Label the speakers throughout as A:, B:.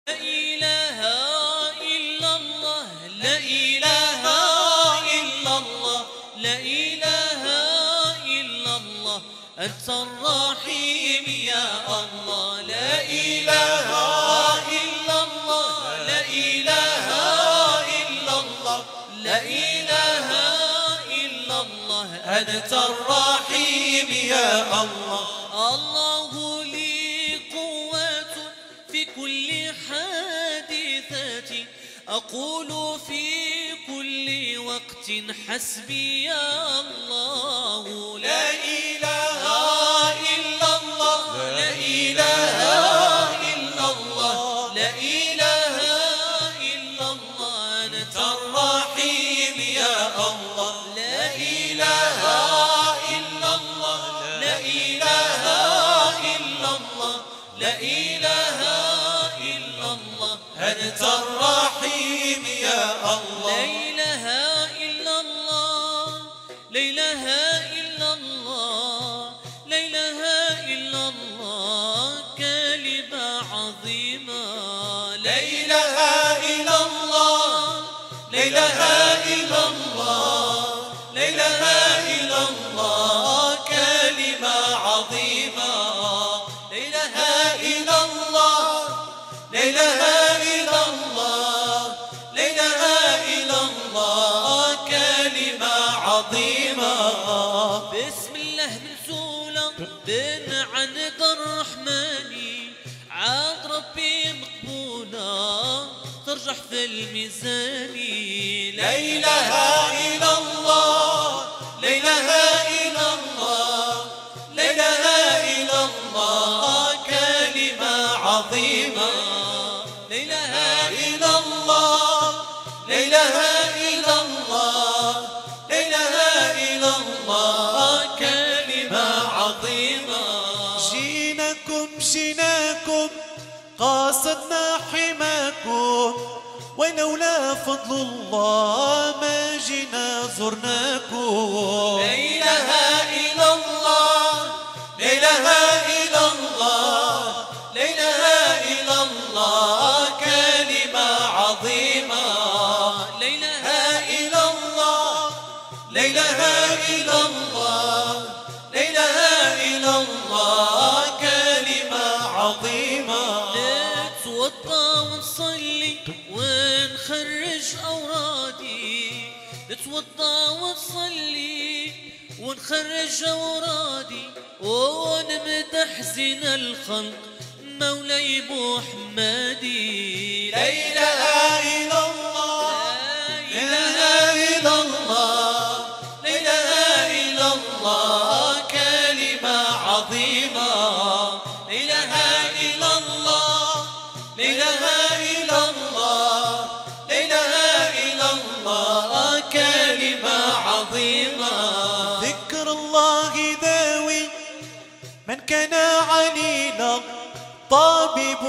A: إله إلا الله لا إله إلا الله لا إله إلا الله أنت الرحيم يا الله لا إله إلا الله لا إله إلا الله لا إله إلا الله أنت الرحيم يا الله الله لي قوة في كل حادثة أقول في كل وقت حسبي يا الله لا إله إلا الله لا إله إلا الله لا إله إلا الله أنت الرحيم يا الله لا إله إلا الله لا إله إلا الله لا إله إلا الله أنت الرحيم يا الله لا إله إلا الله لا إله إلا الله لا إله إلا الله كلمة عظيمة لا إله إلا الله لا إله إلا الله لا إله إلا الله كلمة عظيمة لا إله إلا الله لا إله إلا الله لا إله إلا الله كلمة عظيمة بسم الله منزولة بن عند الرحمن عاد ربي مقبولة ترجح في الميزان لا إله إلا الله لا إله إلا الله لا إله إلا الله كلمة عظيمة لا إله إلا الله لا إله إلا الله لا إله إلا الله كلمة عظيمة
B: جيناكم قاصدنا حماكم ولولا فضل الله ما جينا زرناكم
A: لا إله إلا الله لا إله إلا الله لا إله إلا الله كلمة عظيمة لا إله إلا الله لا إله إلا الله لا إله إلا الله كلمة عظيمة نتوضى ونصلي ونخرج أورادي نتوضى ونصلي ونخرج أورادي ونمدح زين الخلق مولاي محمدي لا إله إلا الله لا إله إلا الله لا إله إلا الله كلمة عظيمة لا إله إلا الله لا إله إلا الله لا إله إلا الله كلمة عظيمة
B: ذكر الله داوي من كان عليلا طبيب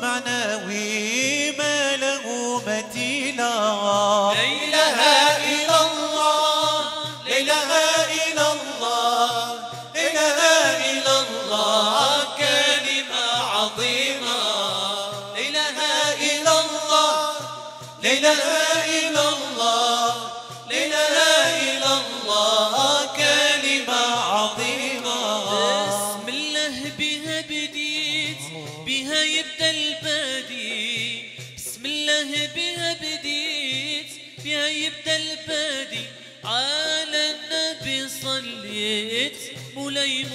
B: معنوي ما له مثيلا
A: لا إله إلا الله لا إله إلا الله لا إله إلا الله كلمة عظيمة لا إله إلا الله لا إله إلا الله لا إله إلا الله كلمة عظيمة بسم الله بها بديت بها يبدأ البادي بسم الله بها بديت بها يبدأ البادي على النبي صليت مولاي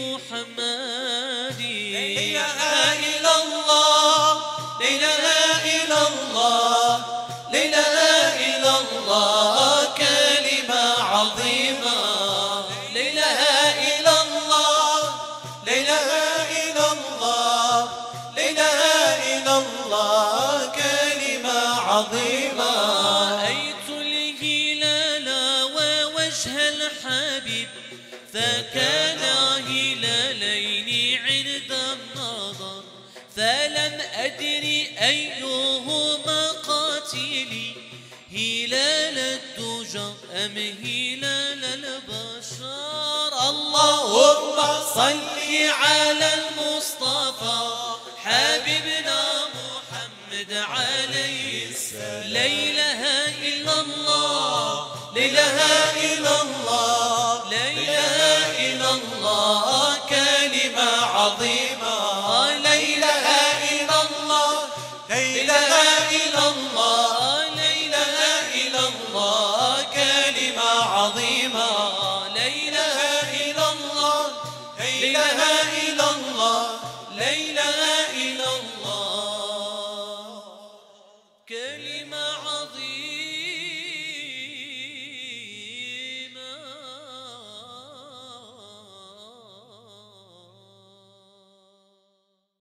A: محمدي لا إله إلا الله لا إله إلا الله لا إله إلا الله كلمة عظيمة لا إله إلا الله لا إله إلا الله لا إله إلا الله كلمة عظيمة رأيت الهلال ووجه الحبيب فكان هلالين عند النظر فلم أدري أيهما قاتلي هلال الدجى أم هلال البشر اللهم صل على المصطفى حبيبنا محمد عليه السلام. لا إله إلا الله، لا إله إلا الله، لا إله إلا الله كلمة عظيمة. لا إله إلا الله، لا إله إلا الله، لا إله إلا الله كلمة عظيمة. لا إله إلا الله، لا إله إلا الله، لا إله إلا الله كلمة عظيمة.